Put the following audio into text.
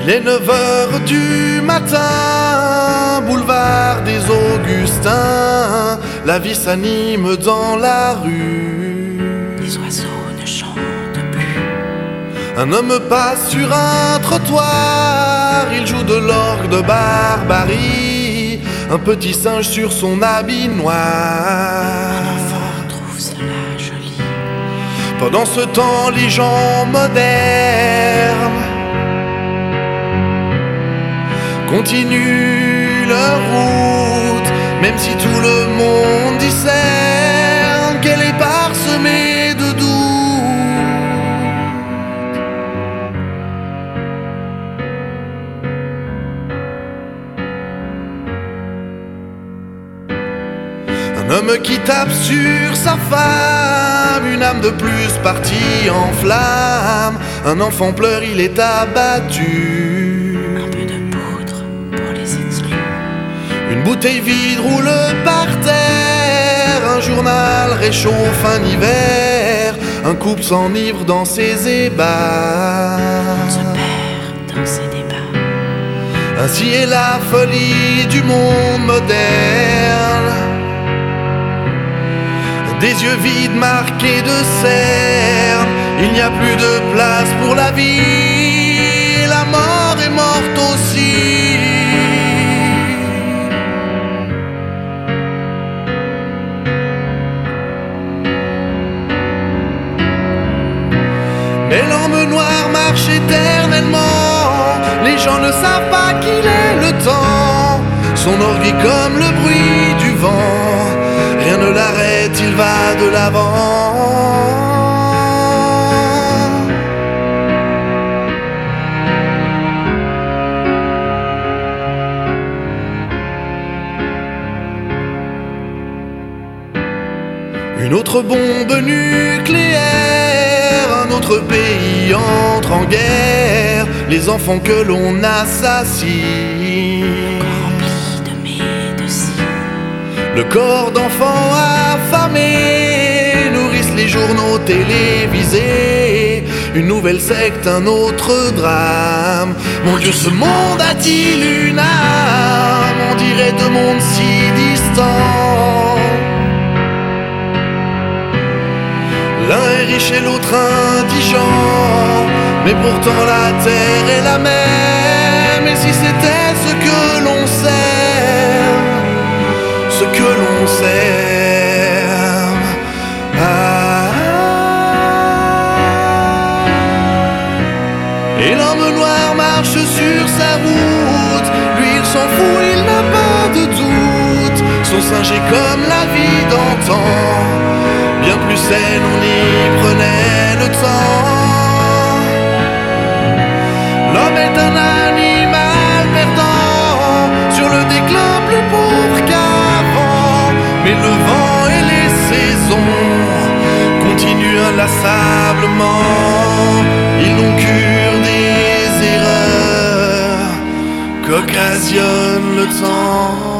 Il est 9h du matin, boulevard des Augustins, la vie s'anime dans la rue. Les oiseaux ne chantent plus. Un homme passe sur un trottoir, il joue de l'orgue de barbarie, un petit singe sur son habit noir. Un enfant trouve cela joli. Pendant ce temps, les gens modernes continuent leur route, même si tout le monde discerne qu'elle est parsemée de doutes. Un homme qui tape sur sa femme, une âme de plus partie en flammes. Un enfant pleure, il est abattu. Un peu de poudre pour les exclus. Une bouteille vide roule par terre, un journal réchauffe un hiver, un couple s'enivre dans ses ébats. On se perd dans ces débats. Ainsi est la folie du monde moderne. Des yeux vides marqués de cernes, il n'y a plus de place pour la vie, la mort est morte aussi. Mais l'homme noir marche éternellement, les gens ne savent pas qu'il est le temps. Son orgue est comme le bruit du vent, rien ne l'arrête, il va de l'avant. Une autre bombe nucléaire, un autre pays entre en guerre, les enfants que l'on assassine. Le corps d'enfants affamés nourrissent les journaux télévisés. Une nouvelle secte, un autre drame. Mon Dieu, ce monde a-t-il une âme? On dirait deux mondes si distants. L'un est riche et l'autre indigent, mais pourtant la terre est la même. Et si c'était ce que l'on sait, ce que l'on sert. Et l'homme noir marche sur sa route, lui il s'en fout, il n'a pas de doute. Son singe est comme la vie d'antan, bien plus saine, on y prenait le temps. L'homme est un animal perdant, sur le déclin plus pauvre qu'avant. Mais le vent et les saisons continuent inlassablement. Ils n'ont cure des erreurs qu'occasionne le temps.